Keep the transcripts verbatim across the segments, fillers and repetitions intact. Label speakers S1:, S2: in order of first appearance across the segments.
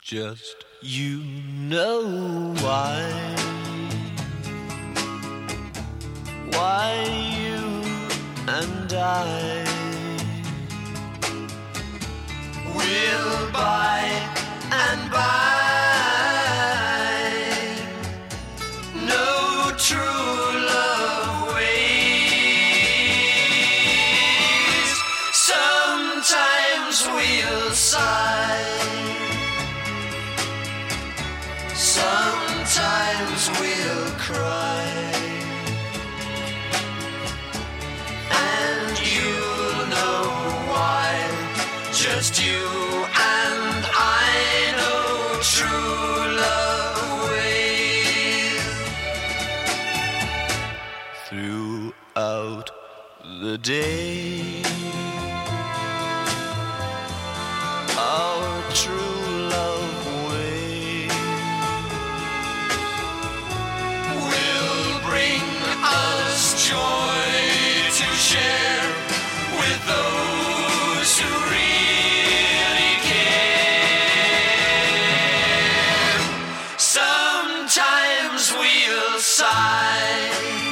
S1: Just you know why. Why you and I will by and by no true love ways. Sometimes we'll sigh, sometimes we'll cry, and you'll know why. Just you and I know true love ways. Throughout the day, our true love way will bring us joy to share with those who really care. Sometimes we'll sigh,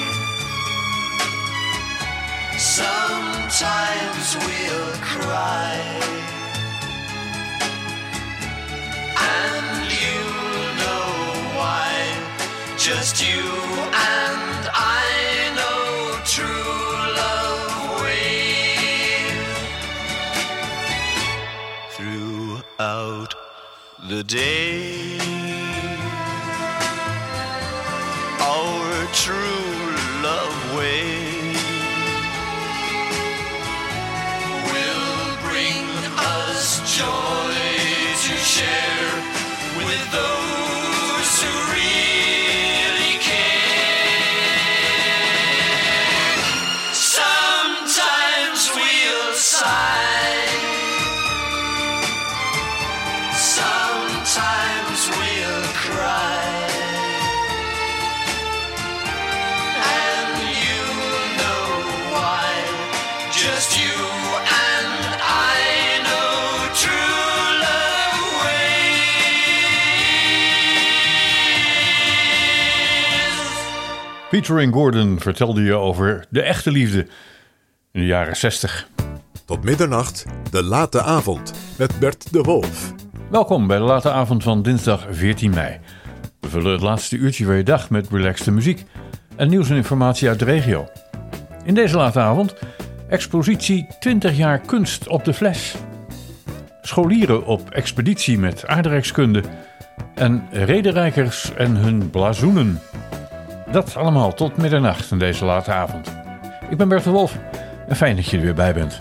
S1: sometimes we'll cry, and you'll know why. Just you and I know true love ways. Throughout the day, our true love way will bring us joy to share with those who really care. Sometimes we'll sigh, sometimes we'll cry, and you'll know why. Just you and I know true love ways.
S2: Peter en Gordon vertelde je over de echte liefde in de jaren zestig.
S3: Tot middernacht, de late avond met Bert de Wolf.
S2: Welkom bij de late avond van dinsdag veertien mei. We vullen het laatste uurtje van je dag met relaxte muziek en nieuws en informatie uit de regio. In deze late avond expositie twintig jaar kunst op de fles. Scholieren op expeditie met aardrijkskunde en rederijkers en hun blazoenen. Dat allemaal tot middernacht in deze late avond. Ik ben Bert de Wolf en fijn dat je er weer bij bent.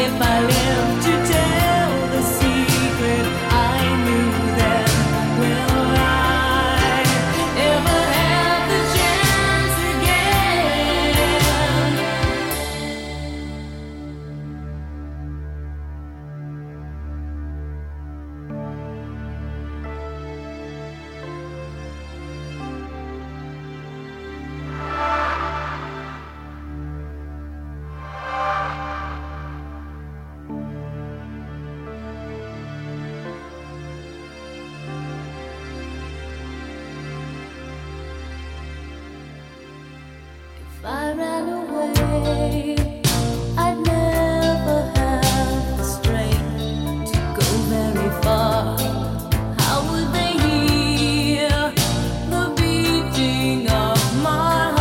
S4: If I ran away, I'd never have the strength to go very far. How would they hear the beating of my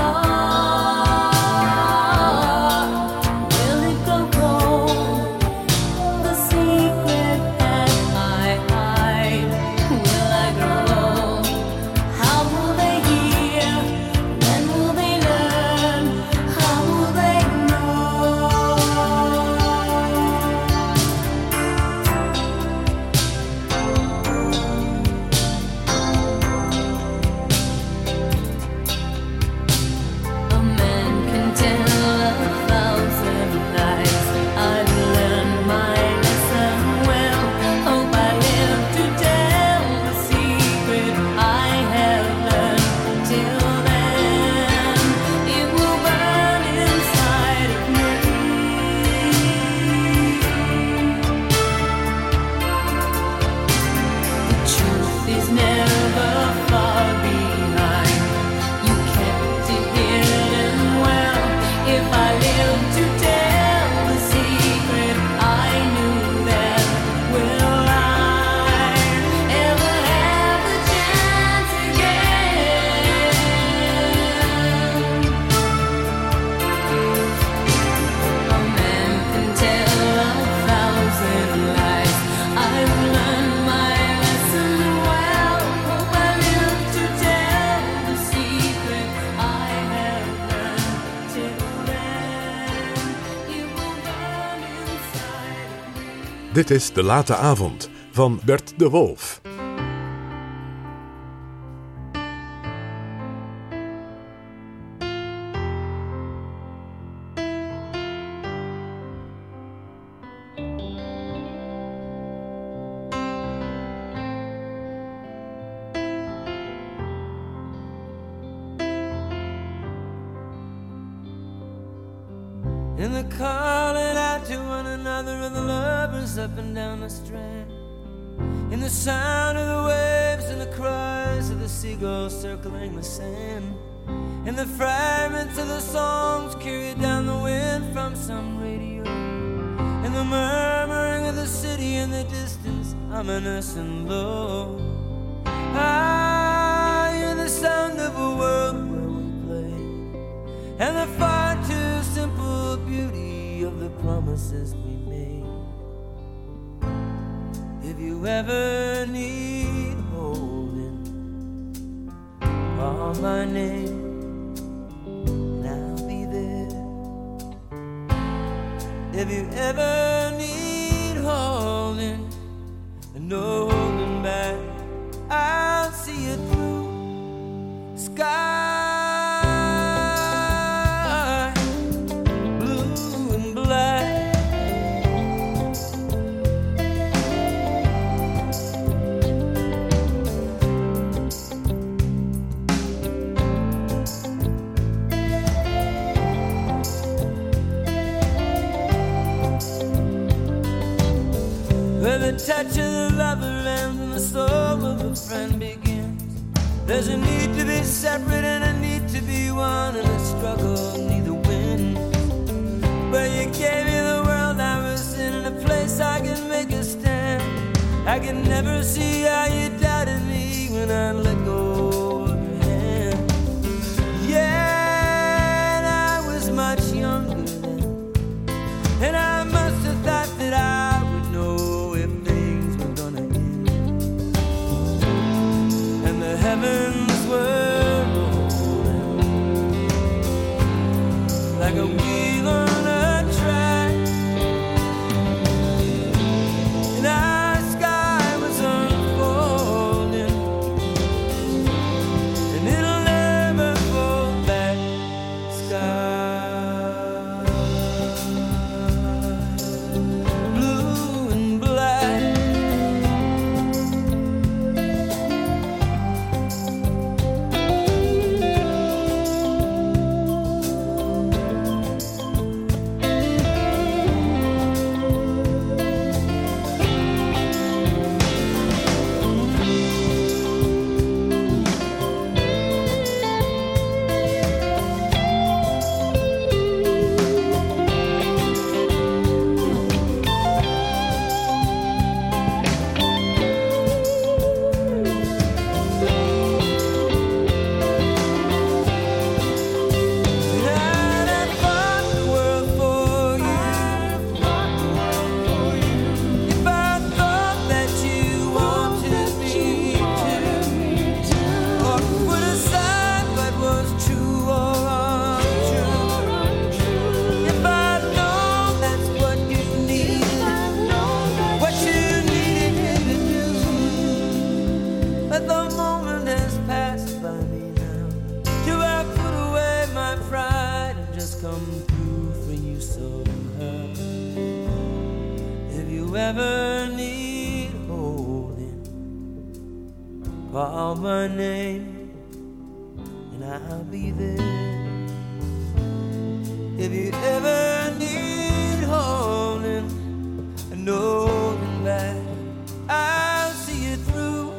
S4: heart? Will it go cold, the secret that I hide? Will I grow old? How will they hear? When will they learn? How will they know? A man can tell a thousand lies. I've learned my lesson well. Hope I live to tell the secret I have learned. Till then, it will burn inside of me. The truth is never far behind. You kept it hidden well. If I live to tell the secret I knew then, will I ever have the chance again? A man can tell a thousand lies. I've learned my lesson well. Hope I live to tell the secret I have learned. Till then, it will burn inside of me.
S3: Dit is De Late Avond van Bert de Wolf.
S5: And they're calling out to one another, and the lovers up and down the strand. In the sound of the waves and the cries of the seagulls circling the sand. And the fragments of the songs carried down the wind from some radio. And the murmuring of the city in the distance, ominous and low. I hear the sound of a world where we play, and the far too simple beauty of the promises we made. If you ever need holding, call my name and I'll be there. If you ever need holding and no holding back, I'll see you through. Sky blue and black, where the touch of the lover ends and the soul of a friend begins. There's a need to be separate and a need to be one, and a struggle neither wins. But you gave me the world I was in, and a place I can make a stand. I can never see how you doubted me when I let go of your hand. Yeah, and I was much younger then, and I must have thought that I would know if things were gonna end. And the heavens were rolling like a wheel on a track, come through for you somehow. If you ever need holding, call my name and I'll be there. If you ever need holding and holding back, I'll see you through.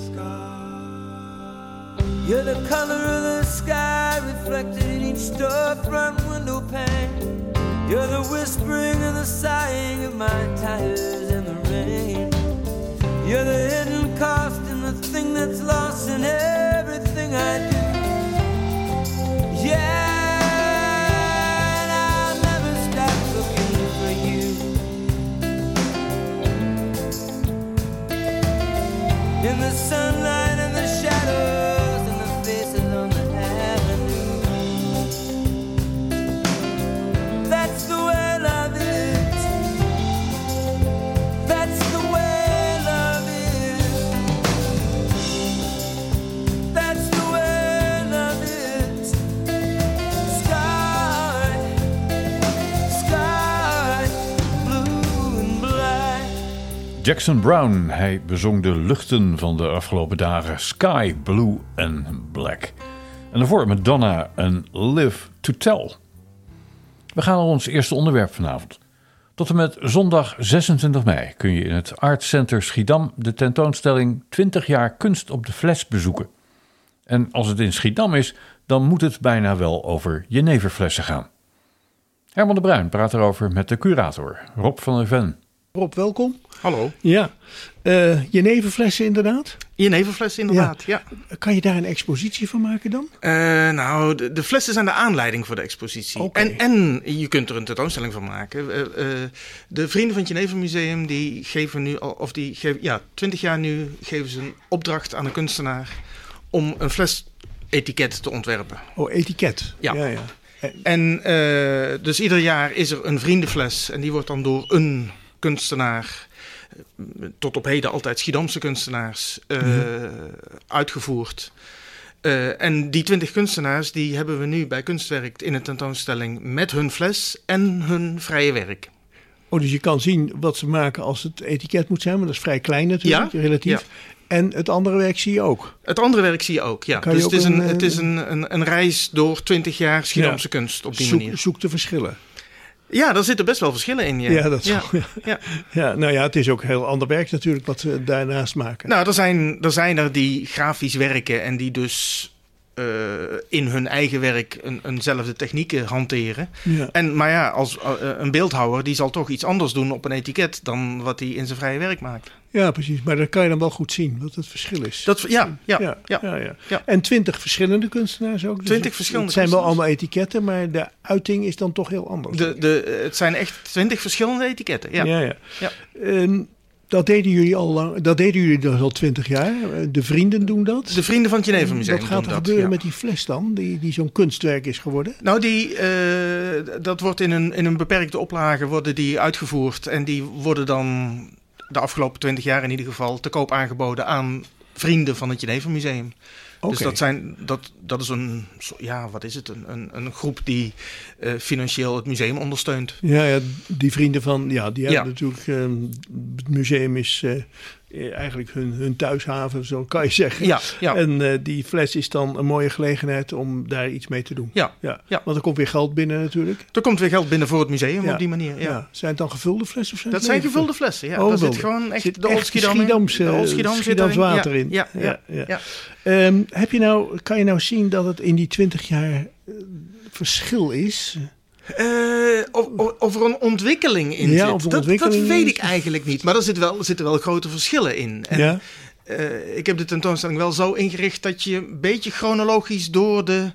S5: You're the color of the sky reflected in each storefront window pane. You're the whispering and the sighing of my tires in the rain. You're the hidden cost and the thing that's lost in everything I do. Yeah, and I'll never stop looking for you. In the sunlight and the shadows and the faces on the avenue. That's the way love is. That's the way love is. That's the way love is. Sky, sky, blue and black.
S2: Jackson Browne, hij bezong de luchten van de afgelopen dagen. Sky, Blue and Black. En daarvoor Madonna en Live to Tell. We gaan naar ons eerste onderwerp vanavond. Tot en met zondag zesentwintig mei kun je in het Art Center Schiedam de tentoonstelling twintig jaar kunst op de fles bezoeken. En als het in Schiedam is, dan moet het bijna wel over jeneverflessen gaan. Herman de Bruin praat erover met de curator, Rob van der Ven.
S6: Rob, welkom.
S7: Hallo.
S6: Ja, uh, jeneverflessen inderdaad.
S7: Jeneverfles inderdaad, ja.
S6: ja. Kan je daar een expositie van maken dan?
S7: Uh, nou, de, de flessen zijn de aanleiding voor de expositie.
S6: Okay.
S7: En, en je kunt er een tentoonstelling van maken. Uh, uh, de vrienden van het Jenevermuseum die geven nu, al, of die geven, ja, twintig jaar nu geven ze een opdracht aan een kunstenaar om een flesetiket te ontwerpen.
S6: Oh, etiket.
S7: Ja.
S6: ja, ja.
S7: En uh, dus ieder jaar is er een vriendenfles en die wordt dan door een kunstenaar, tot op heden altijd Schiedamse kunstenaars, uh, ja. uitgevoerd. Uh, en die twintig kunstenaars die hebben we nu bij Kunstwerk in een tentoonstelling met hun fles en hun vrije werk.
S6: Oh, dus je kan zien wat ze maken als het etiket moet zijn, maar dat is vrij klein natuurlijk,
S7: ja?
S6: relatief.
S7: Ja.
S6: En het andere werk zie je ook?
S7: Het andere werk zie je ook, ja.
S6: Kan
S7: dus
S6: je
S7: het is,
S6: ook
S7: een,
S6: een,
S7: het is een, een, een reis door twintig jaar Schiedamse ja. kunst op die
S6: zoek,
S7: manier.
S6: Zoek de verschillen.
S7: Ja, daar zitten best wel verschillen in. Ja,
S6: ja dat
S7: ja.
S6: ja.
S7: ja.
S6: ja, nou ja, het is ook heel ander werk natuurlijk wat we daarnaast maken.
S7: Nou, er zijn er, zijn er die grafisch werken en die dus uh, in hun eigen werk een, eenzelfde technieken hanteren.
S6: Ja.
S7: En, maar ja, als uh, een beeldhouwer die zal toch iets anders doen op een etiket dan wat hij in zijn vrije werk maakt.
S6: Ja, precies. Maar dat kan je dan wel goed zien, wat het verschil is.
S7: Dat, ja, ja,
S6: ja,
S7: ja,
S6: ja, ja.
S7: ja.
S6: En twintig verschillende kunstenaars ook. Dus
S7: twintig verschillende
S6: Het zijn wel
S7: kunstenaars.
S6: allemaal etiketten, maar de uiting is dan toch heel anders.
S7: De, de, het zijn echt twintig verschillende etiketten, ja.
S6: ja, ja.
S7: ja.
S6: Um, dat deden jullie al lang, dat deden jullie dus al twintig jaar. De vrienden doen dat.
S7: De vrienden van het Jenevermuseum
S6: Wat gaat er
S7: doen dat,
S6: gebeuren
S7: ja.
S6: met die fles dan, die, die zo'n kunstwerk is geworden?
S7: Nou, die, uh, dat wordt in een, in een beperkte oplage worden die uitgevoerd. En die worden dan de afgelopen twintig jaar in ieder geval te koop aangeboden aan vrienden van het Jenevermuseum.
S6: Okay.
S7: Dus dat, zijn, dat, dat is een, ja, wat is het? Een, een, een groep die uh, financieel het museum ondersteunt.
S6: Ja, ja, die vrienden van, ja, die hebben
S7: ja.
S6: natuurlijk, um, het museum is uh, eigenlijk hun, hun thuishaven, zo kan je zeggen.
S7: Ja, ja.
S6: En uh, die fles is dan een mooie gelegenheid om daar iets mee te doen.
S7: Ja,
S6: ja.
S7: ja.
S6: Want er komt weer geld binnen natuurlijk.
S7: Er komt weer geld binnen voor het museum
S6: ja.
S7: op die manier. Ja.
S6: Ja. Zijn het dan gevulde flessen? Of zijn
S7: dat
S6: het
S7: zijn
S6: leven?
S7: gevulde flessen, ja.
S6: Oh,
S7: Daar
S6: zit
S7: zit gewoon echt
S6: zit
S7: de Old Schiedam in.
S6: Schiedamse,
S7: De Old Schiedam
S6: Schiedams
S7: zit erin.
S6: water in.
S7: Ja, ja, ja,
S6: ja,
S7: ja.
S6: ja. Um, heb je nou, kan je nou zien dat het in die twintig jaar uh, verschil is?
S7: Uh, of, of er een ontwikkeling in
S6: ja,
S7: zit.
S6: Of een
S7: dat,
S6: ontwikkeling
S7: dat weet
S6: is.
S7: ik eigenlijk niet. Maar er zitten wel, er zitten wel grote verschillen in. En,
S6: ja?
S7: uh, ik heb de tentoonstelling wel zo ingericht dat je een beetje chronologisch door de,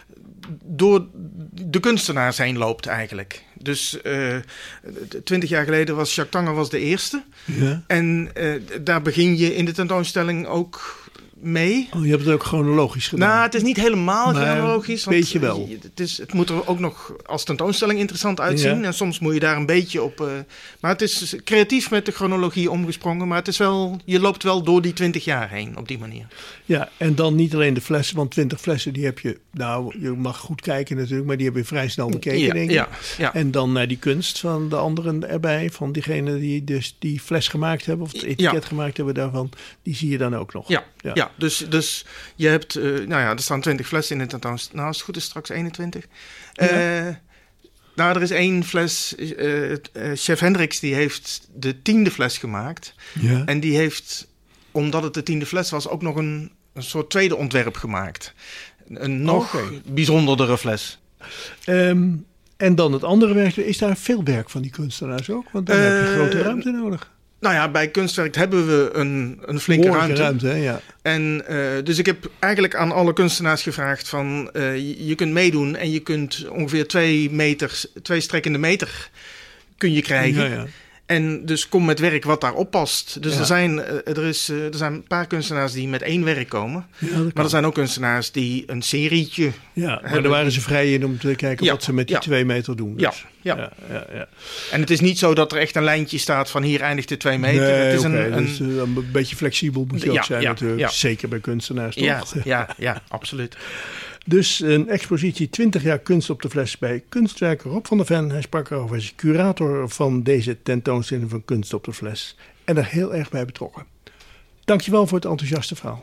S7: door de kunstenaars heen loopt eigenlijk. Dus uh, twintig jaar geleden was Jacques Tanger was de eerste.
S6: Ja.
S7: En uh, daar begin je in de tentoonstelling ook mee.
S6: Oh, je hebt het ook chronologisch gedaan.
S7: Nou, het is niet helemaal
S6: Maar
S7: chronologisch.
S6: weet je
S7: want,
S6: wel.
S7: eh, Het, is, het moet er ook nog als tentoonstelling interessant uitzien.
S6: Ja.
S7: En soms moet je daar een beetje op... Uh, maar het is creatief met de chronologie omgesprongen. Maar het is wel, je loopt wel door die twintig jaar heen op die manier.
S6: Ja, en dan niet alleen de flessen, want twintig flessen die heb je... Nou, je mag goed kijken natuurlijk, maar die heb je vrij snel bekeken,
S7: Ja,
S6: denk ik.
S7: ja, ja.
S6: En dan naar die kunst van de anderen erbij, van diegenen die dus die fles gemaakt hebben, of het etiket
S7: Ja.
S6: gemaakt hebben daarvan, die zie je dan ook nog.
S7: Ja,
S6: Ja.
S7: ja. dus, dus je hebt... Uh, nou ja, er staan twintig flessen in de tentoonstelling. Nou, als het goed is straks eenentwintig.
S6: Ja.
S7: Uh, nou, er is één fles... Uh, uh, Chef Hendricks, die heeft de tiende fles gemaakt.
S6: Ja.
S7: En die heeft, omdat het de tiende fles was, ook nog een, een soort tweede ontwerp gemaakt. Een nog
S6: Oké.
S7: bijzonderdere fles.
S6: Um, en dan het andere werk, is daar veel werk van die kunstenaars ook? Want dan
S7: Uh,
S6: heb je grote ruimte nodig.
S7: Nou ja, bij kunstwerk hebben we een, een flinke
S6: Behoorlijke
S7: ruimte.
S6: ruimte, hè? Ja.
S7: En uh, dus ik heb eigenlijk aan alle kunstenaars gevraagd van... Uh, je, je kunt meedoen en je kunt ongeveer twee meter, twee strekkende meter kun je krijgen.
S6: Ja, ja.
S7: En dus kom met werk wat daarop past. Dus
S6: Ja.
S7: er, zijn, uh, er, is, uh, er zijn een paar kunstenaars die met één werk komen.
S6: Ja, dat kan.
S7: Maar er zijn ook kunstenaars die een serietje...
S6: Ja, maar
S7: hebben-
S6: daar waren ze vrij in om te kijken
S7: Ja,
S6: wat ze met die
S7: ja.
S6: twee meter doen.
S7: Ja,
S6: Dus.
S7: ja.
S6: Ja, ja, ja.
S7: En het is niet zo dat er echt een lijntje staat van hier eindigt de twee meter.
S6: Nee,
S7: het is
S6: oké,
S7: een, een,
S6: dus, uh, een beetje flexibel moet je ook
S7: Ja,
S6: zijn
S7: ja,
S6: natuurlijk.
S7: ja.
S6: Zeker bij kunstenaars, toch?
S7: ja, ja, ja, absoluut.
S6: Dus een expositie twintig jaar kunst op de fles bij kunstwerker Rob van der Ven. Hij sprak erover als curator van deze tentoonstelling van kunst op de fles. En er heel erg bij betrokken. Dankjewel voor het enthousiaste verhaal.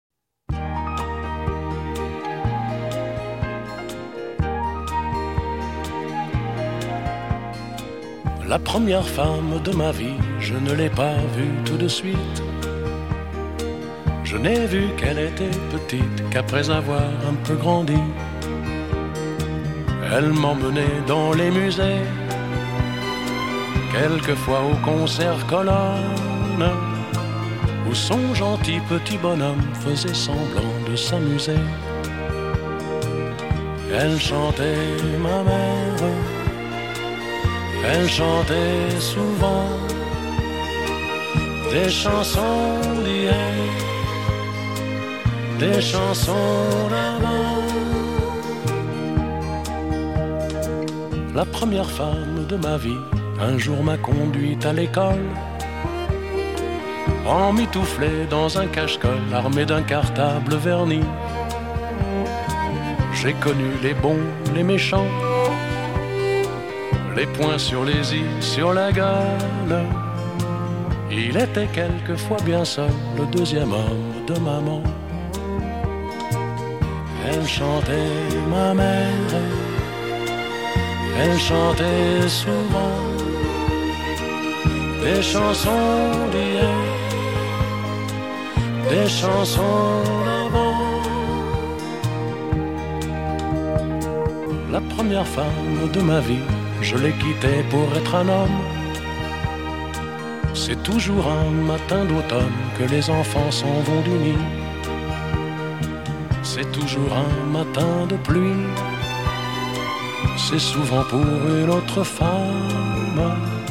S8: La première femme de ma vie, je ne l'ai pas vue tout de suite. Je n'ai vu qu'elle était petite qu'après avoir un peu grandi. Elle m'emmenait dans les musées, quelquefois au concert colonne, où son gentil petit bonhomme faisait semblant de s'amuser. Elle chantait ma mère, elle chantait souvent des chansons d'hier, des chansons d'avant. La première femme de ma vie, un jour m'a conduite à l'école, emmitouflé dans un cache-colle, armé d'un cartable verni. J'ai connu les bons, les méchants, les poings sur les i, sur la gueule. Il était quelquefois bien seul, le deuxième homme de maman. Elle chantait ma mère, elle chantait souvent des chansons d'hier, des chansons d'avant. La première femme de ma vie, je l'ai quittée pour être un homme. C'est toujours un matin d'automne que les enfants s'en vont du nid. C'est toujours un matin de pluie. C'est souvent pour une autre femme.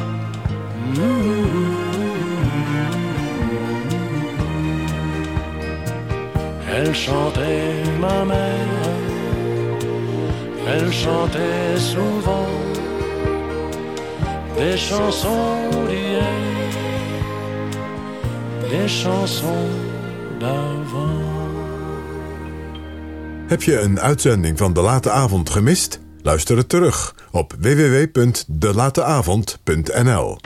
S8: Elle chantait ma mère, elle chantait souvent des chansons d'hier, des chansons d'avant.
S3: Heb je een uitzending van De Late Avond gemist? Luister het terug op w w w punt de late avond punt n l.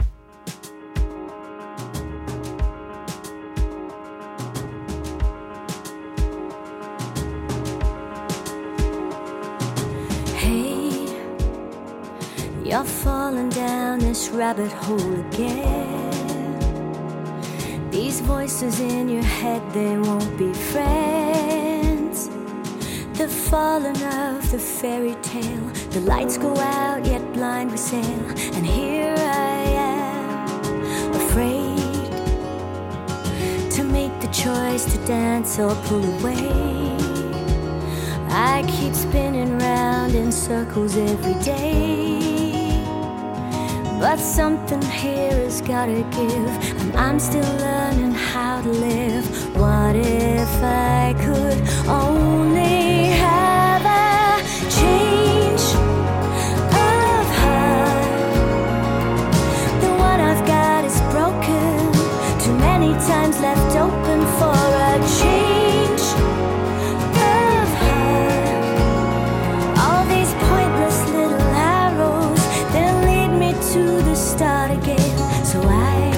S4: Hey, you're falling down this rabbit hole again. These voices in your head, they won't be friends. The falling of the fairy tale, the lights go out, yet blind we sail. And here I am, afraid to make the choice to dance or pull away. I keep spinning round in circles every day, but something here has gotta give, and I'm still learning how how to live. What if I could only have a change of heart? The one I've got is broken, too many times left open for a change of heart. All these pointless little arrows, they'll lead me to the start again. So I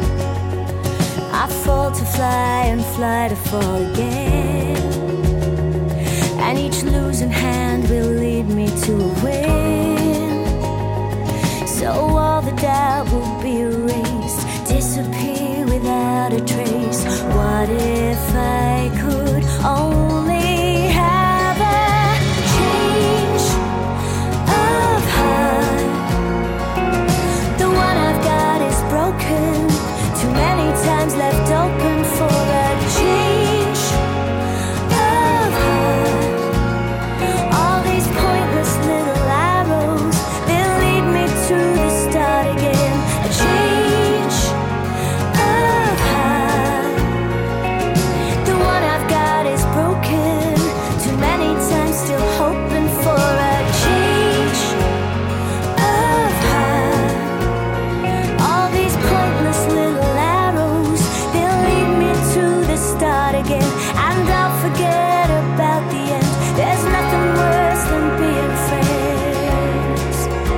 S4: I fall to fly and fly to fall again. And each losing hand will lead me to a win. So all the doubt will be erased, disappear without a trace. What if I could only have a change of heart? The one I've got is broken, too many times left open for a change of heart. All these pointless little arrows, they'll lead me to the start again. A change of heart. The one I've got is broken, too many times still hoping for a change of heart. All these pointless little arrows, they'll lead me to the start again. And I'll forget about the end. There's nothing worse than being friends.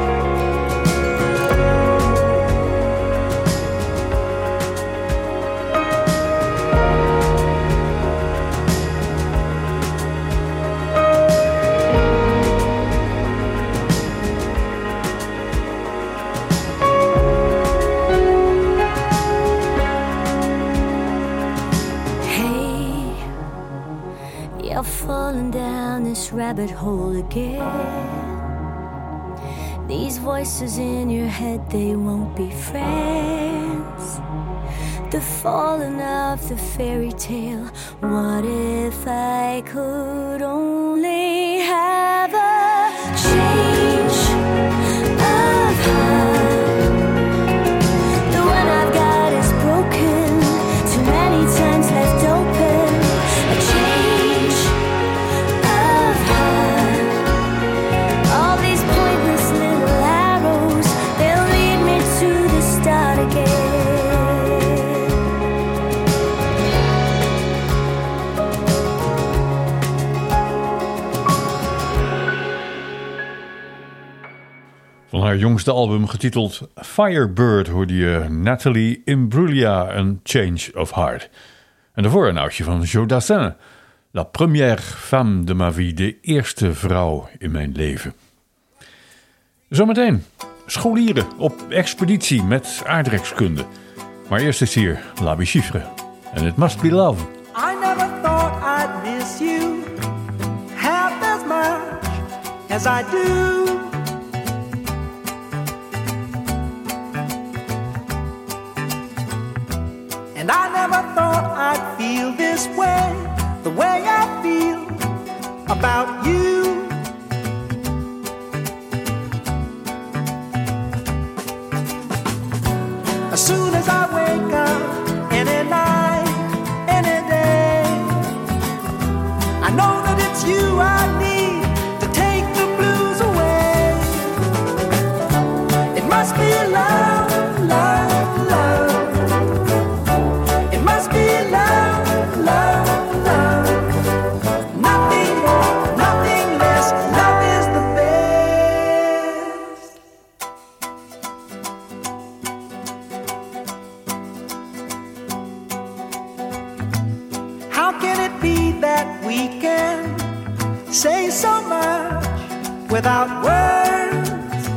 S4: Hey, you're falling down this rabbit hole again. These voices in your head, they won't be friends. The falling of the fairy tale. What if I could only have a change of heart? The one I've got is broken, too many times left open. A change of heart. All these pointless little arrows, they'll lead me to the start again.
S2: Van haar jongste album getiteld Firebird hoorde je Nathalie Imbruglia, een Change of Heart. En daarvoor een oudje van Joe Dassin, La première femme de ma vie, de eerste vrouw in mijn leven. Zometeen scholieren op expeditie met aardrijkskunde. Maar eerst is hier La Bichifre en It Must Be Love.
S9: I never thought I'd miss you half as much as I do. And I never thought I'd feel this way, the way I feel about you. As soon as I wake up, any night, any day, I know that it's you I need to take the blues away. It must be love, love, love. It must be love, love, love. Nothing more, nothing less. Love is the best. How can it be that we can say so much without words?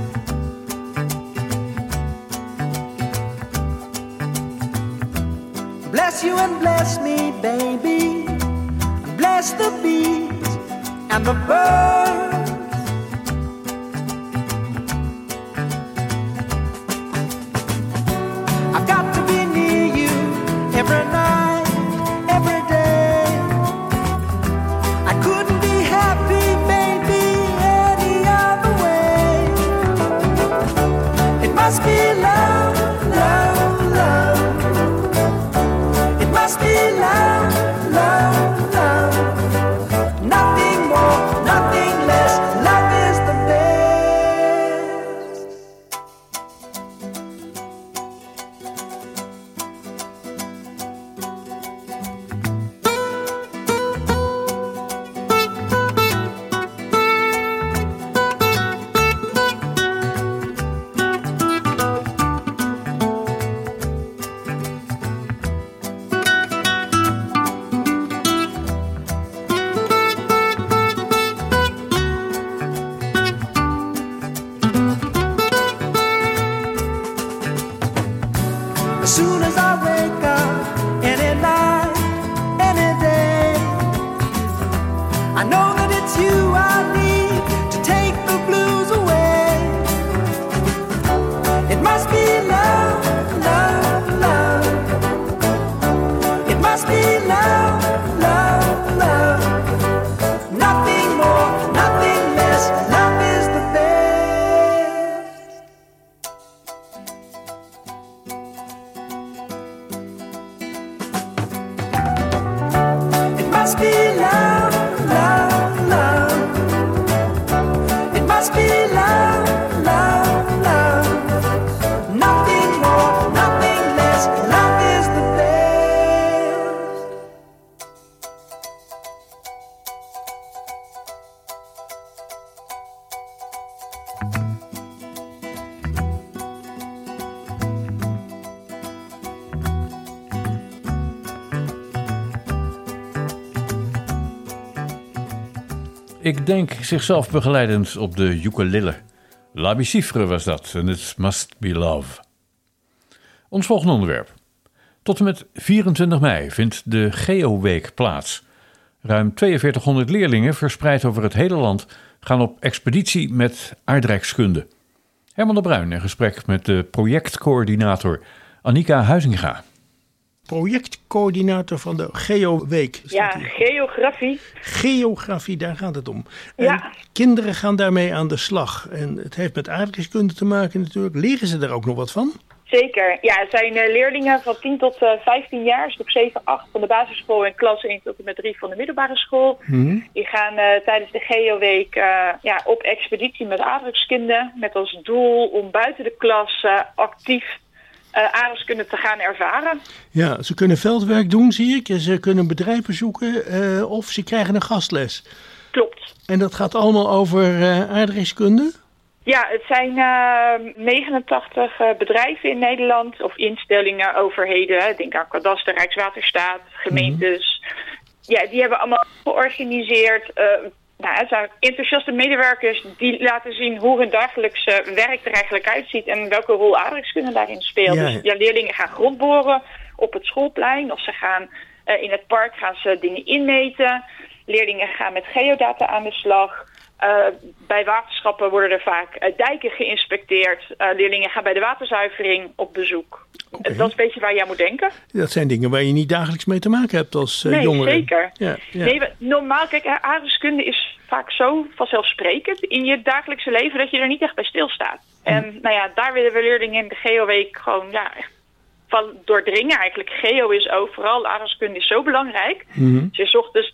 S9: Bless you and bless me, baby. And bless the bees and the birds. I've got to be near you every night, every day. I couldn't be happy, baby, any other way. It must be love, love, love. It as soon as I wake up, any night, any day. I know that it's you I need to take the blues away. It must be love, love, love. It must be love, love, love. Nothing more, nothing less. Love is the best. It must be love, love, love. It must be love, love, love. Nothing more, nothing less. Love is the best.
S2: Ik denk zichzelf begeleidend op de ukulele. La Bicifre was dat en It Must Be Love. Ons volgende onderwerp. Tot en met vierentwintig mei vindt de Geo-week plaats. Ruim tweeënveertighonderd leerlingen verspreid over het hele land gaan op expeditie met aardrijkskunde. Herman de Bruin in gesprek met de projectcoördinator Annika Huizinga.
S6: Projectcoördinator van de Geo-week.
S10: Ja, geografie.
S6: Geografie, daar gaat het om.
S10: Ja.
S6: En kinderen gaan daarmee aan de slag. En het heeft met aardrijkskunde te maken natuurlijk. Leren ze er ook nog wat van?
S10: Zeker. Ja, het zijn uh, leerlingen van tien tot uh, vijftien jaar. Dus op zeven, acht van de basisschool en klas één tot en met drie van de middelbare school.
S6: Mm-hmm.
S10: Die gaan uh, tijdens de Geo-week uh, ja, op expeditie met aardrijkskunde. Met als doel om buiten de klas uh, actief uh, aardrijkskunde te gaan ervaren.
S6: Ja, ze kunnen veldwerk doen, zie ik. Ze kunnen bedrijven zoeken uh, of ze krijgen een gastles.
S10: Klopt.
S6: En dat gaat allemaal over uh, aardrijkskunde?
S10: Ja, het zijn uh, negenentachtig uh, bedrijven in Nederland, of instellingen, overheden. Hè. Denk aan Kadaster, Rijkswaterstaat, gemeentes. Mm-hmm. Ja, die hebben allemaal georganiseerd. Uh, nou, het zijn enthousiaste medewerkers die laten zien hoe hun dagelijkse werk er eigenlijk uitziet en welke rol aardrijkskunde daarin speelt.
S6: Ja, ja.
S10: Dus ja, leerlingen gaan grondboren op het schoolplein of ze gaan uh, in het park gaan ze dingen inmeten. Leerlingen gaan met geodata aan de slag. Uh, bij waterschappen worden er vaak uh, dijken geïnspecteerd. Uh, leerlingen gaan bij de waterzuivering op bezoek.
S6: Okay.
S10: Dat is een beetje waar je aan moet denken.
S6: Dat zijn dingen waar je niet dagelijks mee te maken hebt als uh,
S10: nee,
S6: jongere.
S10: Zeker.
S6: Ja, ja.
S10: Nee, maar normaal, kijk, aardrijkskunde is vaak zo vanzelfsprekend in je dagelijkse leven dat je er niet echt bij stilstaat. Hm. En nou ja, daar willen we leerlingen in de Geo-week gewoon ja, echt van doordringen eigenlijk. Geo is overal, aardrijkskunde is zo belangrijk.
S6: Mm-hmm.
S10: Dus je zocht dus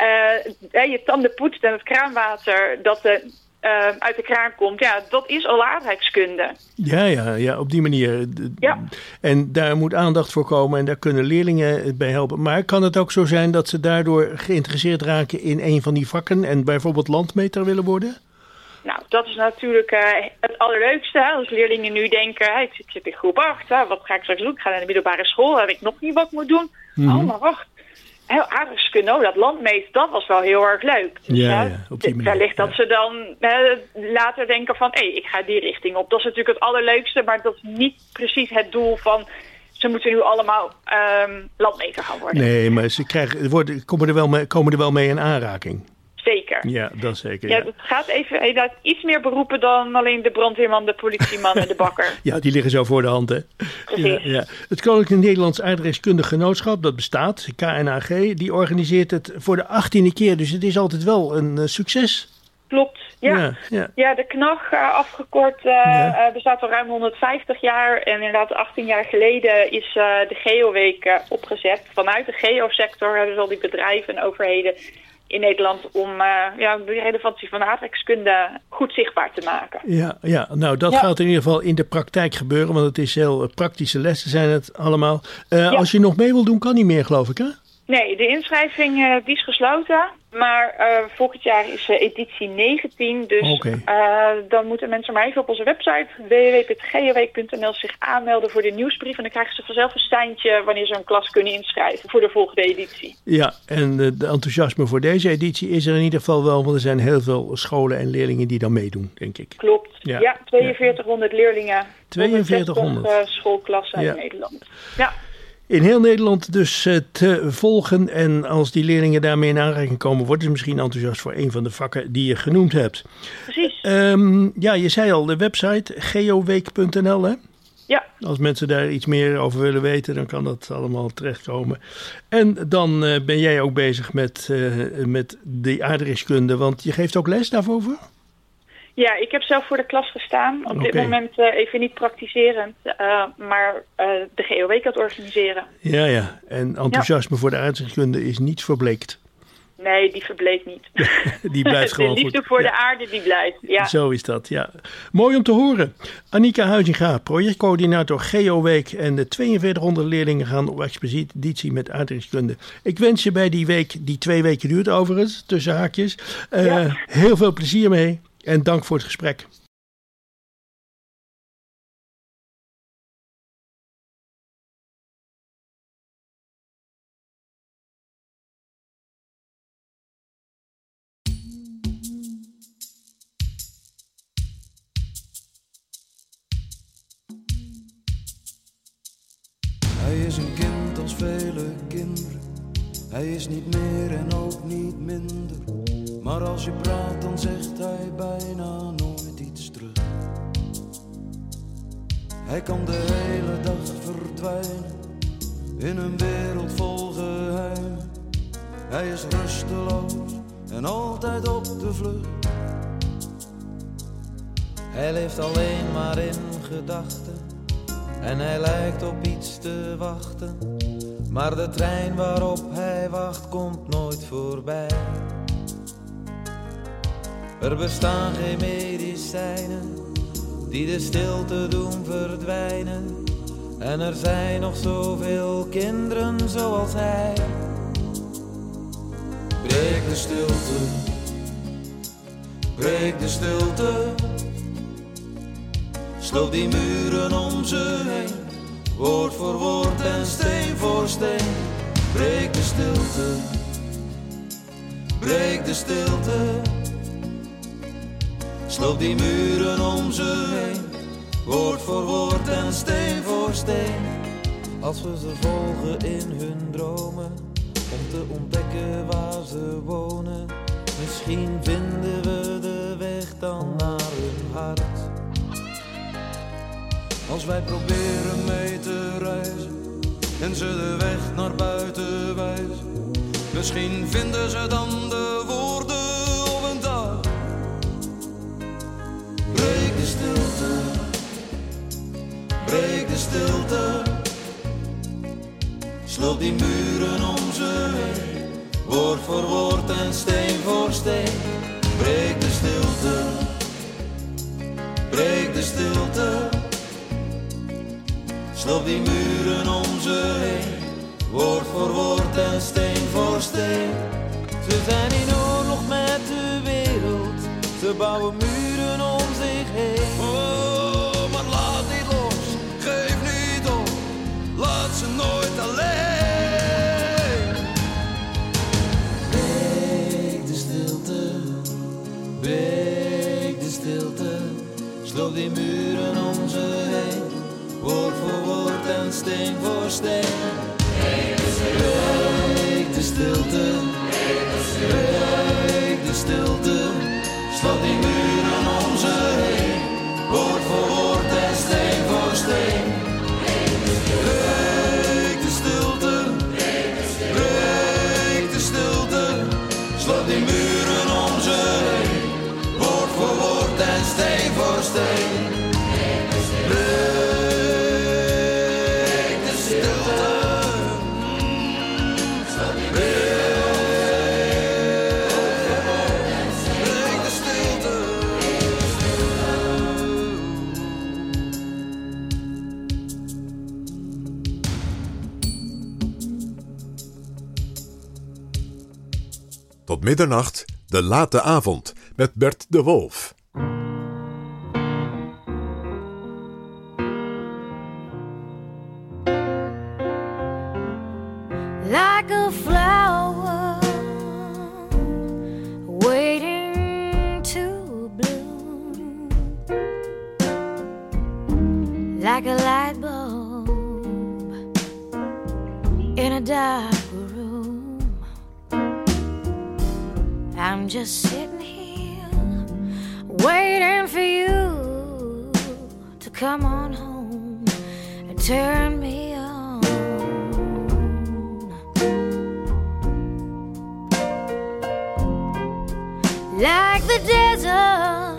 S10: uh, je tanden poetst en het kraanwater dat de, uh, uit de kraan komt, ja, dat is al aardrijkskunde.
S6: Ja, ja, ja, op die manier.
S10: Ja.
S6: En daar moet aandacht voor komen en daar kunnen leerlingen bij helpen. Maar kan het ook zo zijn dat ze daardoor geïnteresseerd raken in een van die vakken en bijvoorbeeld landmeter willen worden?
S10: Nou, dat is natuurlijk uh, het allerleukste. Hè? Als leerlingen nu denken, hey, ik, zit, ik zit in groep acht, hè? Wat ga ik straks doen? Ik ga naar de middelbare school, heb ik nog niet wat ik moet doen. Mm-hmm. Oh, maar wacht. Aardrijkskunde, oh, dat landmeten, dat was wel heel erg leuk. Dus,
S6: ja,
S10: uh,
S6: ja, op die manier.
S10: Wellicht dat
S6: ja.
S10: ze dan uh, later denken van, hé, hey, ik ga die richting op. Dat is natuurlijk het allerleukste, maar dat is niet precies het doel van, ze moeten nu allemaal um, landmeter gaan worden.
S6: Nee, maar ze krijgen, worden, komen, er wel mee, komen er wel mee in aanraking.
S10: Zeker.
S6: Ja, dat zeker.
S10: Ja,
S6: Ja,
S10: het gaat even hij iets meer beroepen dan alleen de brandweerman, de politieman en de bakker.
S6: ja, die liggen zo voor de hand, hè?
S10: Precies.
S6: Ja, ja. Het Koninklijk Nederlands Aardrijkskundig Genootschap, dat bestaat, K N A G, die organiseert het voor de achttiende keer. Dus het is altijd wel een uh, succes.
S10: Klopt, ja.
S6: Ja, ja.
S10: Ja, de K N A G, uh, afgekort, uh,
S6: Ja.
S10: uh, bestaat al ruim honderdvijftig jaar. En inderdaad, achttien jaar geleden is uh, de Geo-week uh, opgezet. Vanuit de geosector hebben dus al die bedrijven en overheden in Nederland om uh, ja, de relevantie van de aardrijkskunde goed zichtbaar te maken.
S6: Ja, ja, nou dat
S10: Ja.
S6: gaat in ieder geval in de praktijk gebeuren, want het is heel uh, praktische lessen zijn het allemaal. Uh,
S10: Ja.
S6: Als je nog mee wil doen, kan niet meer, geloof ik, hè?
S10: Nee, de inschrijving uh, die is gesloten. Maar uh, volgend jaar is uh, editie negentien. Dus
S6: Oké.
S10: uh, dan moeten mensen maar even op onze website w w w punt geoweek punt n l zich aanmelden voor de nieuwsbrief. En dan krijgen ze vanzelf een seintje wanneer ze een klas kunnen inschrijven voor de volgende editie.
S6: Ja, en uh, de enthousiasme voor deze editie is er in ieder geval wel, want er zijn heel veel scholen en leerlingen die dan meedoen, denk ik.
S10: Klopt.
S6: Ja.
S10: Ja, tweeënveertighonderd leerlingen.
S6: tweeënveertighonderd.
S10: honderdzestig, uh, schoolklassen
S6: Ja.
S10: in Nederland. Ja.
S6: In heel Nederland dus uh, te volgen. En als die leerlingen daarmee in aanraking komen, worden ze misschien enthousiast voor een van de vakken die je genoemd hebt.
S10: Precies.
S6: Um, ja, je zei al, de website geoweek punt n l, hè?
S10: Ja.
S6: Als mensen daar iets meer over willen weten, dan kan dat allemaal terechtkomen. En dan uh, ben jij ook bezig met, uh, met de aardrijkskunde, want je geeft ook les daarover?
S10: Ja, ik heb zelf voor de klas gestaan. Op dit
S6: Oké.
S10: moment uh, even niet praktiserend, uh, maar uh, de G O W kan het organiseren.
S6: Ja, ja. En enthousiasme voor de aardrijkskunde is niet verbleekt.
S10: Nee, die verbleekt niet.
S6: Die blijft gewoon
S10: de liefde
S6: goed.
S10: voor
S6: Ja.
S10: de aarde, die blijft. Ja.
S6: Zo is dat, ja. Mooi om te horen. Annika Huizinga, projectcoördinator Geoweek. En de tweeënveertighonderd leerlingen gaan op expeditie met aardrijkskunde. Ik wens je bij die week, die twee weken duurt overigens, tussen haakjes, uh,
S10: Ja.
S6: heel veel plezier mee. En dank voor het gesprek.
S5: Hij is een kind als vele kinderen. Hij is niet meer en ook niet minder. Maar als je praat dan zegt hij bijna nooit iets terug. Hij kan de hele dag verdwijnen in een wereld vol geheimen. Hij is rusteloos en altijd op de vlucht. Hij leeft alleen maar in gedachten en hij lijkt op iets te wachten. Maar de trein waarop hij wacht komt nooit voorbij. Er bestaan geen medicijnen die de stilte doen verdwijnen. En er zijn nog zoveel kinderen zoals hij. Breek de stilte, breek de stilte. Sloop die muren om ze heen. Woord voor woord en steen voor steen. Breek de stilte, breek de stilte. Sloop die muren om ze heen. Woord voor woord en steen voor steen. Als we ze volgen in hun dromen, om te ontdekken waar ze wonen. Misschien vinden we de weg dan naar hun hart. Als wij proberen mee te reizen en ze de weg naar buiten wijzen. Misschien vinden ze dan de woorden op een dag. Breek de stilte, breek de stilte. Sloop die muren om ze heen. Woord voor woord en steen voor steen. Breek de stilte, breek de stilte. Sloop die muren om ze heen. Woord voor woord en steen voor steen. Ze zijn in oorlog met de wereld. Ze bouwen muren om zich heen. Oh, maar laat niet los, geef niet op. Laat ze nooit alleen. Breek de stilte, breek de stilte. Sloop die muren om ze heen. Woord voor woord en steen voor steen. Breek de stilte, breek de stilte. Sloop die muren om ze heen. Woord voor woord en steen voor steen. Breek de stilte, breek de stilte. Sloop die muren om ze heen. Woord voor woord en steen voor steen.
S3: Tot middernacht, de late avond, met Bert de Wolf.
S4: Like a flower waiting to bloom. like a light bulb in a dark room. I'm just sitting here waiting for you to come on home and turn me on. Like the desert,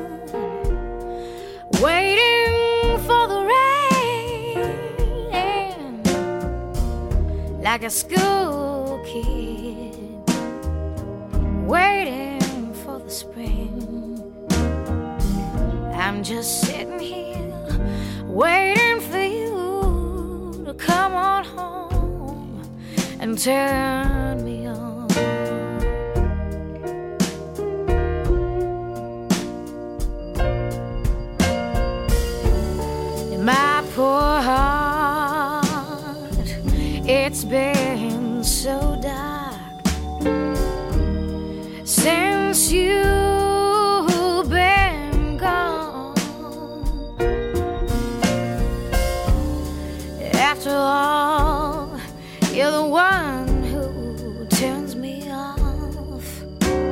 S4: waiting for the rain, like a school kid waiting for the spring. I'm just sitting here waiting for you to come on home and turn me on. My poor heart, it's been so dark since you've been gone. After all, you're the one who turns me off,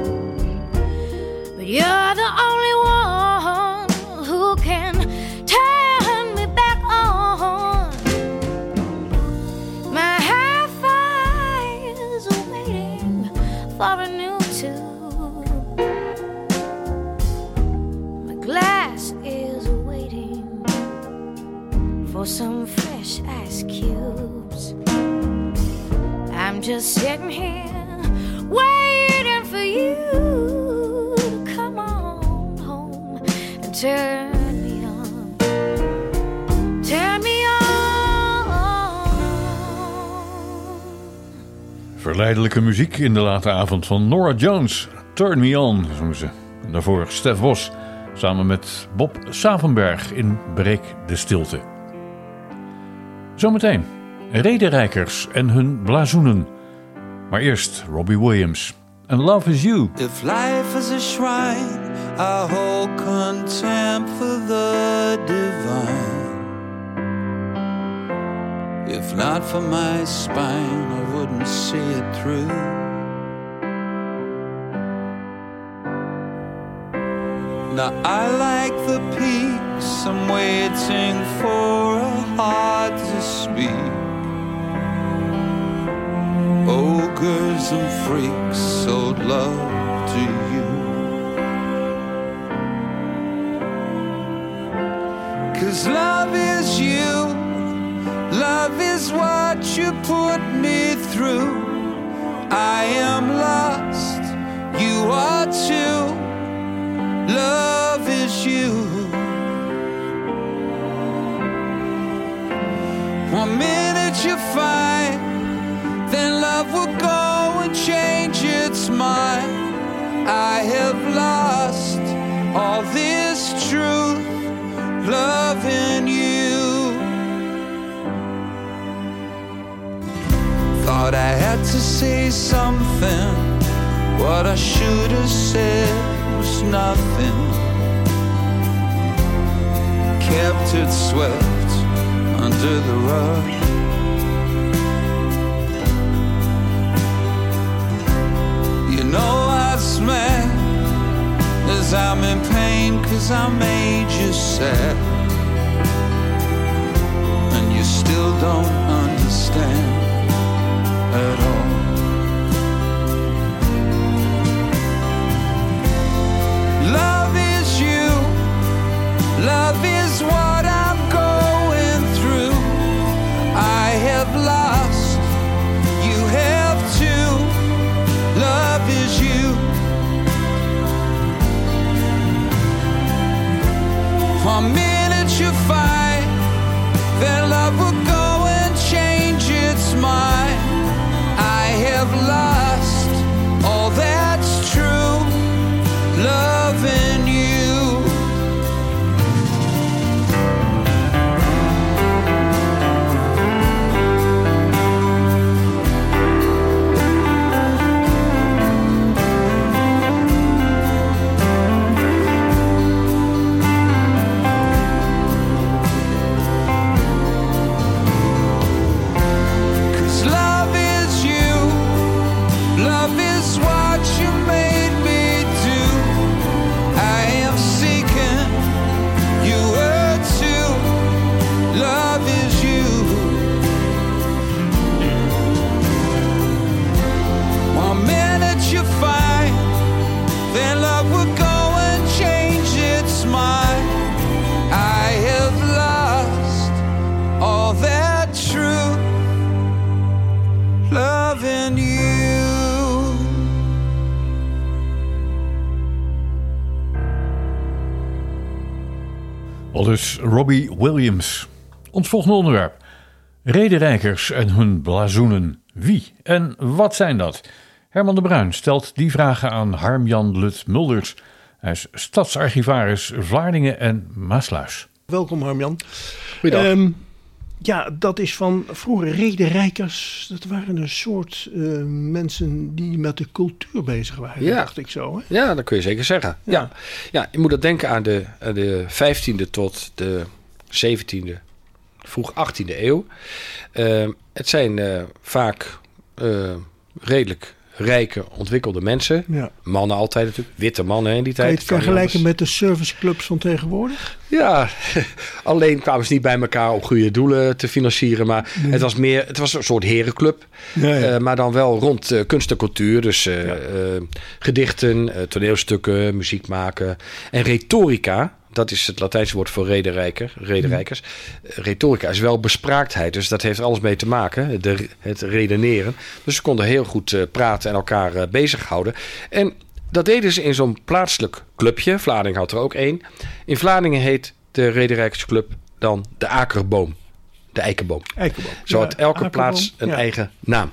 S4: but you're the only one who can turn me back on. My hi-fi is waiting for a new tube. My glass is waiting for some fresh ice cubes. I'm just sitting here waiting for you to come on home and turn me on. Turn me on.
S2: Verleidelijke muziek in de late avond van Norah Jones. Turn Me On, zong ze. En daarvoor Stef Bos, samen met Bob Savenberg in Breek de Stilte. Zometeen rederijkers en hun blazoenen. Maar eerst Robbie Williams en Love Is You.
S11: If life is a shrine, I hold contempt for the divine. If not for my spine, I wouldn't see it through. Now I like the peaks, I'm waiting for a heart to speak. Ogres and freaks sold love to you. 'Cause love is you, love is what you put me through. I am lost, you are too. Love is you. One minute you find, then love will go and change its mind. I have lost all this truth, love in you. Thought I had to say something, what I should have said was nothing. Kept it swept under the rug. You know what's mad is I'm in pain 'cause I made you sad, and you still don't understand at all. Love is you, love is what I'm going through. I have lost, you have too. Love is you. One minute you fight, then love will go and change its mind. I have lost all that's true, love in you.
S2: Aldus Robbie Williams. Ons volgende onderwerp. Rederijkers en hun blazoenen. Wie en wat zijn dat? Herman de Bruin stelt die vragen aan Harmjan Lut Mulders. Hij is stadsarchivaris Vlaardingen en Maasluis.
S6: Welkom Harmjan.
S12: Goeiedag.
S6: Um, ja, dat is van vroeger rederijkers. Dat waren een soort uh, mensen die met de cultuur bezig waren,
S12: Ja.
S6: dacht ik zo. Hè?
S12: Ja, dat kun je zeker zeggen.
S6: Ja.
S12: Ja, ja je moet dat denken aan de, aan de vijftiende tot de zeventiende, vroeg achttiende eeuw. Uh, het zijn uh, vaak uh, redelijk rijke, ontwikkelde mensen.
S6: Ja.
S12: Mannen altijd natuurlijk. Witte mannen in die
S6: Kan je
S12: tijd.
S6: het vergelijken met de serviceclubs van tegenwoordig?
S12: Ja, alleen kwamen ze niet bij elkaar om goede doelen te financieren. Maar
S6: Nee.
S12: het was meer, het was een soort herenclub.
S6: Ja, ja.
S12: Uh, maar dan wel rond uh, kunst en cultuur. Dus uh,
S6: Ja.
S12: uh, gedichten, uh, toneelstukken, muziek maken. En retorica, dat is het Latijnse woord voor rederijker, rederijkers. Uh, retorica is wel bespraaktheid. Dus dat heeft er alles mee te maken. De, het redeneren. Dus ze konden heel goed uh, praten en elkaar uh, bezighouden. En dat deden ze in zo'n plaatselijk clubje. Vlaardingen had er ook één. In Vlaardingen heet de rederijkersclub dan de Akerboom. De Eikenboom.
S6: Eikenboom.
S12: Zo had
S6: Ja,
S12: elke
S6: Akerboom,
S12: plaats een
S6: ja.
S12: eigen naam.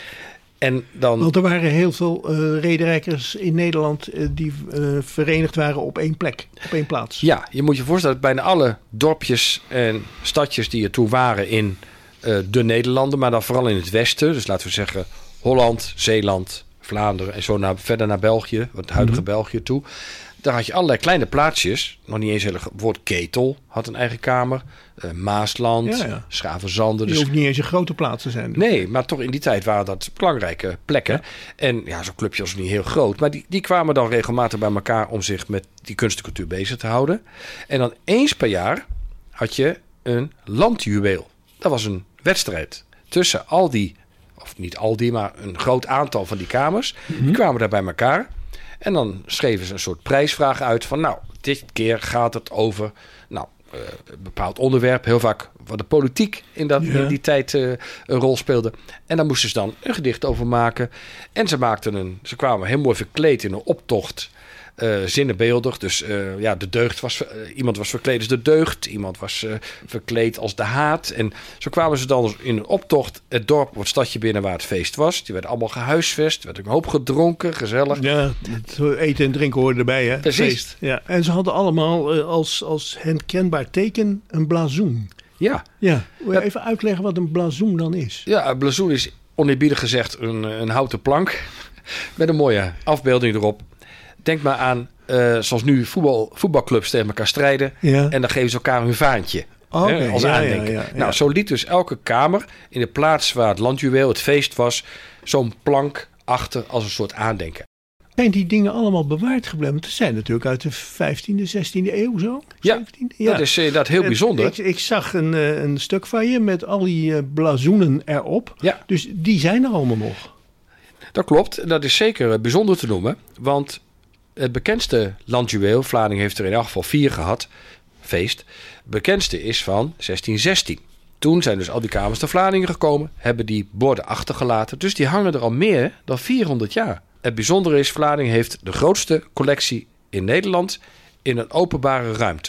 S12: En dan...
S6: Want er waren heel veel uh, rederijkers in Nederland uh, die uh, verenigd waren op één plek, op één plaats.
S12: Ja, je moet je voorstellen dat bijna alle dorpjes en stadjes die er toen waren in uh, de Nederlanden, maar dan vooral in het westen, dus laten we zeggen Holland, Zeeland, Vlaanderen en zo naar, verder naar België, het huidige
S6: Mhm.
S12: België toe. Daar had je allerlei kleine plaatsjes, nog niet eens hele, bijvoorbeeld Ketel had een eigen kamer, uh, Maasland,
S6: Ja, ja.
S12: Schavenzanden.
S6: Die
S12: Dus
S6: hoeft niet eens een grote plaats te zijn.
S12: nee, maar toch in die tijd waren dat belangrijke plekken. En ja, zo'n clubje was niet heel groot. Maar die, die kwamen dan regelmatig bij elkaar om zich met die kunst en cultuur bezig te houden. En dan eens per jaar had je een landjuweel. Dat was een wedstrijd tussen al die, of niet al die, maar een groot aantal van die kamers. Die kwamen daar bij elkaar. En dan schreven ze een soort prijsvraag uit van nou, dit keer gaat het over nou, uh, een bepaald onderwerp. Heel vaak wat de politiek in, dat,
S6: Ja.
S12: in die tijd uh, een rol speelde. En daar moesten ze dan een gedicht over maken. En ze maakten een, ze kwamen heel mooi verkleed in een optocht. Uh, zinnebeeldig. Dus uh, ja, de deugd was, uh, iemand was verkleed als de deugd. Iemand was uh, verkleed als de haat. En zo kwamen ze dan in een optocht het dorp of het stadje binnen waar het feest was. Die werden allemaal gehuisvest. Er werd een hoop gedronken, gezellig.
S6: Ja, het eten en drinken hoorden erbij, hè?
S12: Precies.
S6: Feest. Ja. En ze hadden allemaal uh, als, als herkenbaar teken een blazoen.
S12: Ja.
S6: Ja, wil je even uitleggen wat een blazoen dan is?
S12: Ja, een blazoen is oneerbiedig gezegd een, een houten plank met een mooie afbeelding erop. Denk maar aan, uh, zoals nu voetbal, voetbalclubs tegen elkaar strijden.
S6: Ja.
S12: En dan geven ze elkaar hun vaantje.
S6: Oh,
S12: hè,
S6: oké.
S12: als
S6: Ja,
S12: aandenken.
S6: ja, ja, ja.
S12: Nou, zo liet dus elke kamer in de plaats waar het landjuweel, het feest was, zo'n plank achter als een soort aandenken.
S6: Zijn die dingen allemaal bewaard gebleven? Want ze zijn natuurlijk uit de vijftiende, zestiende eeuw zo.
S12: Ja,
S6: zeventiende?
S12: dat is uh, dat heel
S6: En
S12: bijzonder.
S6: Ik, ik zag een, uh, een stuk van je met al die uh, blazoenen erop.
S12: Ja.
S6: Dus die zijn er allemaal nog.
S12: Dat klopt. Dat is zeker uh, bijzonder te noemen. Want het bekendste landjuweel, Vlaardingen heeft er in elk geval vier gehad, feest. Het bekendste is van zestien zestien. Toen zijn dus al die kamers naar Vlaardingen gekomen, hebben die borden achtergelaten. Dus die hangen er al meer dan vierhonderd jaar. Het bijzondere is, Vlaardingen heeft de grootste collectie in Nederland in een openbare ruimte.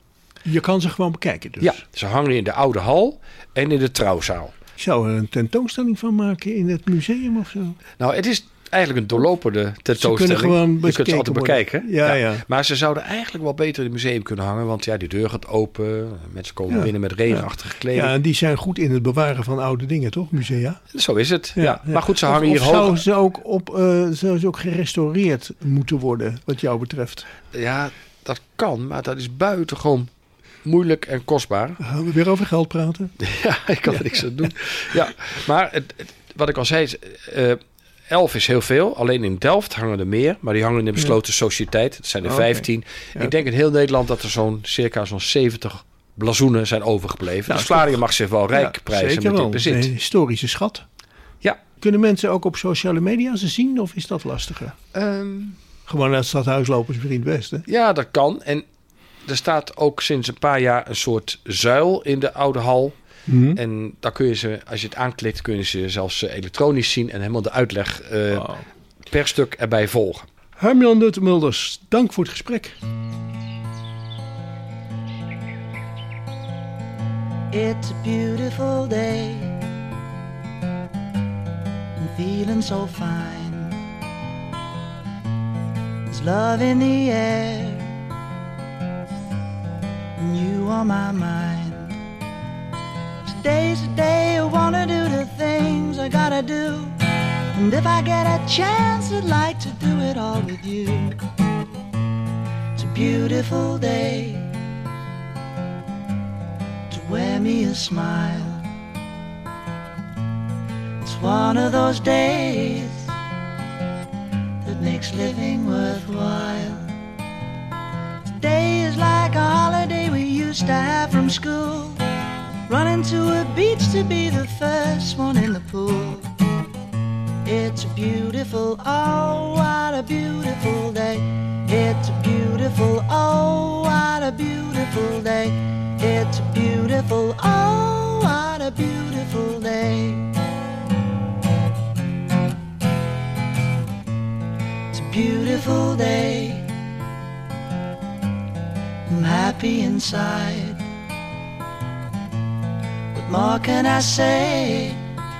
S6: Je kan ze gewoon bekijken dus.
S12: Ja, ze hangen in de oude hal en in de trouwzaal.
S6: Ik zou er een tentoonstelling van maken in het museum of zo.
S12: Nou, het is eigenlijk een doorlopende tentoonstelling.
S6: Ze kunnen gewoon
S12: Je kunt ze
S6: bekeken
S12: altijd
S6: worden.
S12: bekijken.
S6: Ja, ja.
S12: Maar ze zouden eigenlijk wel beter in het museum kunnen hangen. Want ja, die deur gaat open. Mensen komen
S6: Ja.
S12: binnen met regenachtige kleding.
S6: Ja, en die zijn goed in het bewaren van oude dingen, toch? Musea.
S12: Zo is het. Ja, Maar goed, ze
S6: Of-
S12: hangen hier
S6: of
S12: hoog.
S6: Zouden ze ook op, uh, zou ze ook gerestaureerd moeten worden, wat jou betreft?
S12: Ja, dat kan. Maar dat is buitengewoon moeilijk en kostbaar.
S6: Gaan we weer over geld praten?
S12: Ja, ik kan er niks aan doen. Ja, maar het, het- wat ik al zei, is, uh, elf is heel veel. Alleen in Delft hangen er meer, maar die hangen in de besloten sociëteit. Dat zijn er
S6: Oké.
S12: vijftien.
S6: Ja.
S12: Ik denk in heel Nederland dat er zo'n circa zo'n zeventig blazoenen zijn overgebleven.
S6: Nou,
S12: dus Vlaardingen mag zich wel rijk
S6: Ja,
S12: prijzen
S6: zeker
S12: met dit
S6: wel.
S12: bezit.
S6: Een historische schat.
S12: Ja.
S6: Kunnen mensen ook op sociale media ze zien of is dat lastiger?
S12: Ehm,
S6: Gewoon naar het stadhuis lopen is vriend best, hè?
S12: ja, dat kan. En er staat ook sinds een paar jaar een soort zuil in de oude hal.
S6: Mhm.
S12: En daar kun je ze, als je het aanklikt, kun je ze zelfs eh, elektronisch zien en helemaal de uitleg eh,
S6: Wow.
S12: per stuk erbij volgen.
S6: Harmjan Lut Mulders, dank voor het gesprek.
S13: It's a beautiful day. I'm feeling so fine. There's love in the air, and you on my mind. Today's the day I wanna do the things I gotta do. And if I get a chance, I'd like to do it all with you. It's a beautiful day to wear me a smile. It's one of those days that makes living worthwhile. Today is like a holiday we used to have from school. Running to a beach to be the first one in the pool. It's a beautiful, oh, what a beautiful day. It's a beautiful, oh, what a beautiful day. It's a beautiful, oh, what a beautiful day. It's a beautiful day. I'm happy inside. What more can I say?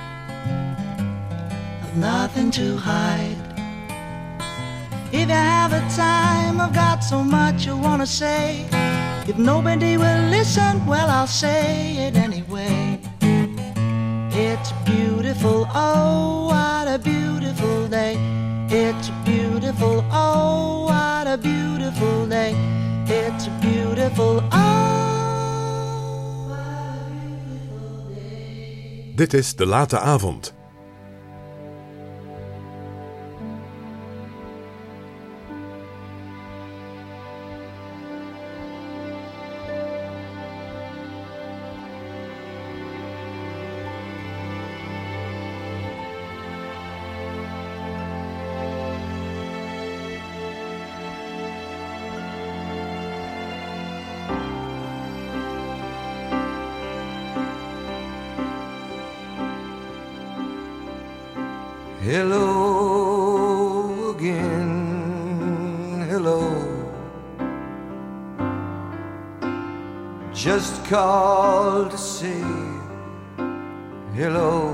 S13: I've nothing to hide. If you have a time, I've got so much I wanna say. If nobody will listen, well, I'll say it anyway. It's beautiful, oh, what a beautiful day. It's beautiful, oh, what a beautiful day. It's beautiful, oh, what a beautiful day.
S3: Dit is De Late Avond.
S5: Hello again, hello. Just called to say hello.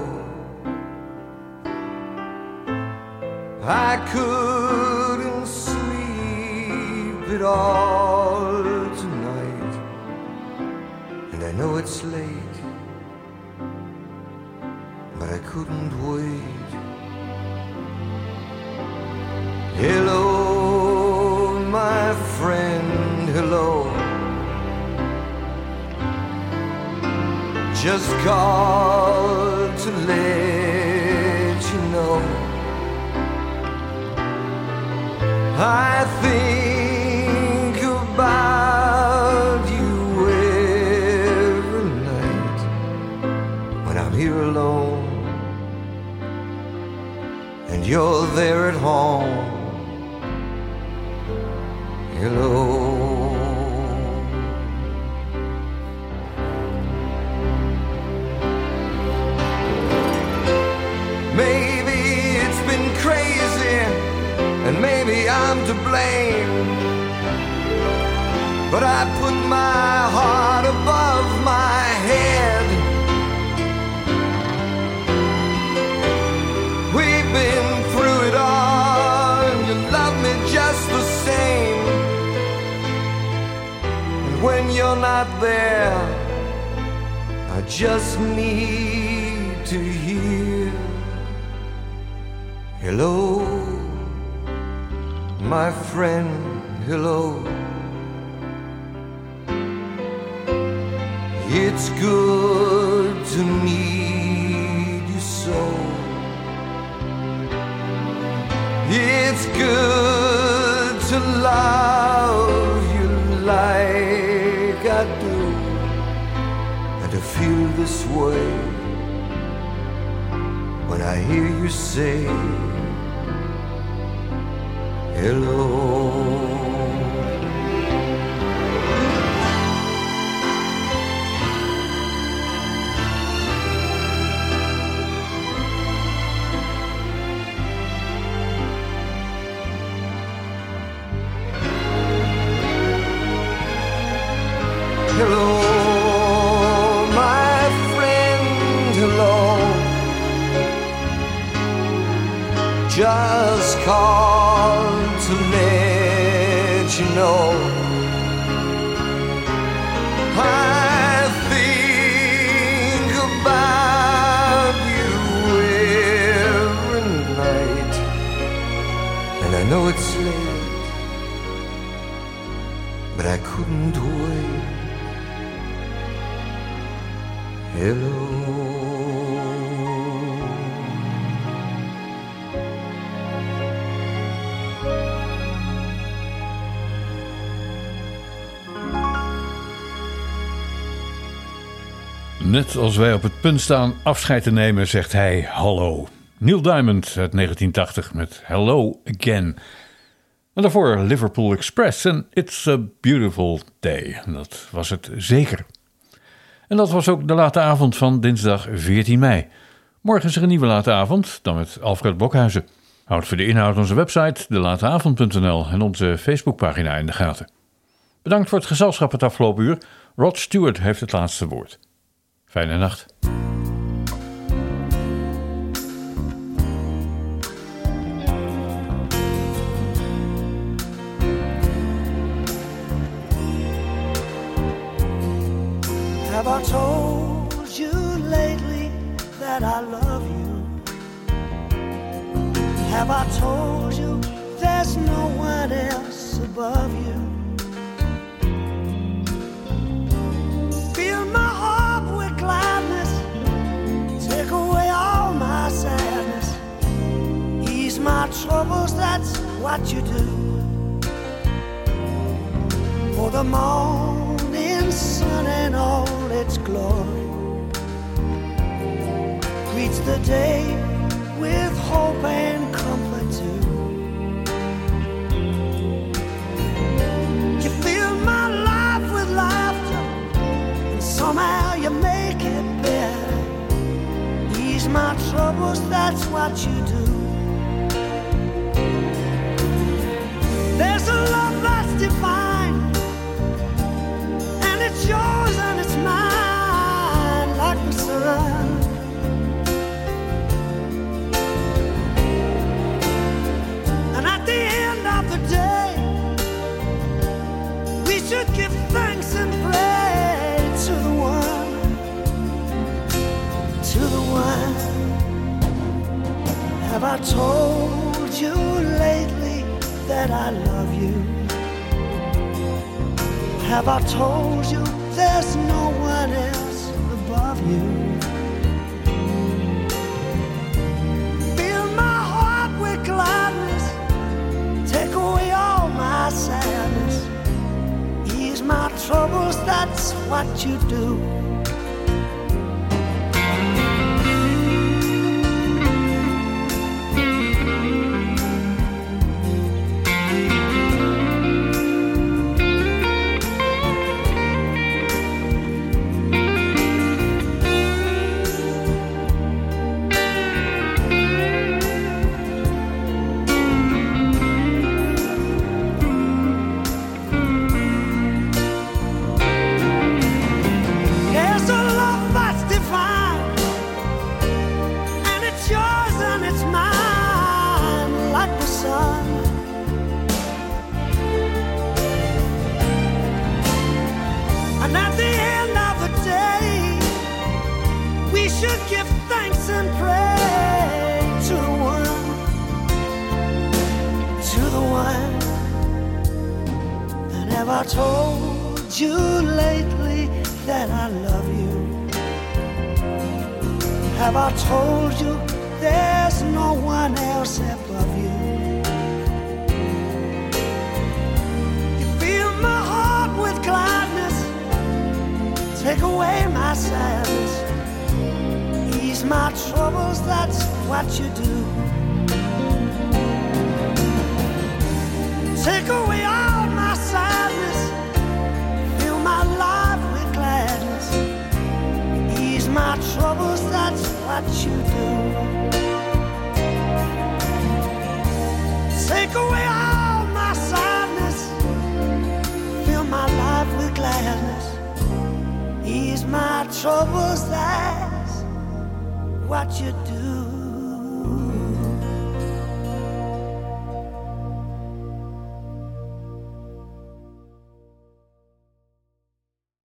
S5: I couldn't sleep at all tonight, and I know it's late, but I couldn't wait. Hello, my friend, hello. Just called to let you know I think about you every night when I'm here alone and you're there at home. Hello. Maybe it's been crazy, and maybe I'm to blame, but I put my heart above my head. We've been through it all, and you love me just the same. When you're not there, I just need to hear hello, my friend, hello. It's good to meet you so. It's good to love you like I do, and to feel this way when I hear you say hello. Hello, my
S1: just called to let you know I think about you every night, and I know it's late, but I couldn't wait. Hello.
S2: Net als wij op het punt staan afscheid te nemen, zegt hij hallo. Neil Diamond uit negentien tachtig met Hello Again. En daarvoor Liverpool Express en It's a Beautiful Day. Dat was het zeker. En dat was ook de late avond van dinsdag veertien mei. Morgen is er een nieuwe late avond, dan met Alfred Blokhuizen. Houd voor de inhoud onze website de late avond punt n l en onze Facebookpagina in de gaten. Bedankt voor het gezelschap het afgelopen uur. Rod Stewart heeft het laatste woord. Fijne nacht.
S13: Have I told you lately that I love you? Have I told you there's no one else above you? Fill my heart with gladness, take away all my sadness, ease my troubles, that's what you do. For the morning sun and all its glory greets the day with hope and comfort too. You fill my life with laughter, and somehow you make it better. Ease my troubles, that's what you do. There's a love that's divine, and it's yours and it's mine like the sun. And at the end of the day, we should give thanks and praise to the one, to the one. Have I told you lately that I love you? Have I told you there's no one else above you? Fill my heart with gladness, take away all my sadness, ease my troubles, that's what you do. Have I told you lately that I love you? Have I told you there's no one else above you? You fill my heart with gladness, take away my sadness, ease my troubles, that's what you do. Take away all my sadness, fill my life with gladness, ease my troubles, that's what you do. Take away all my sadness, fill my life with gladness, ease my troubles, that's what you do.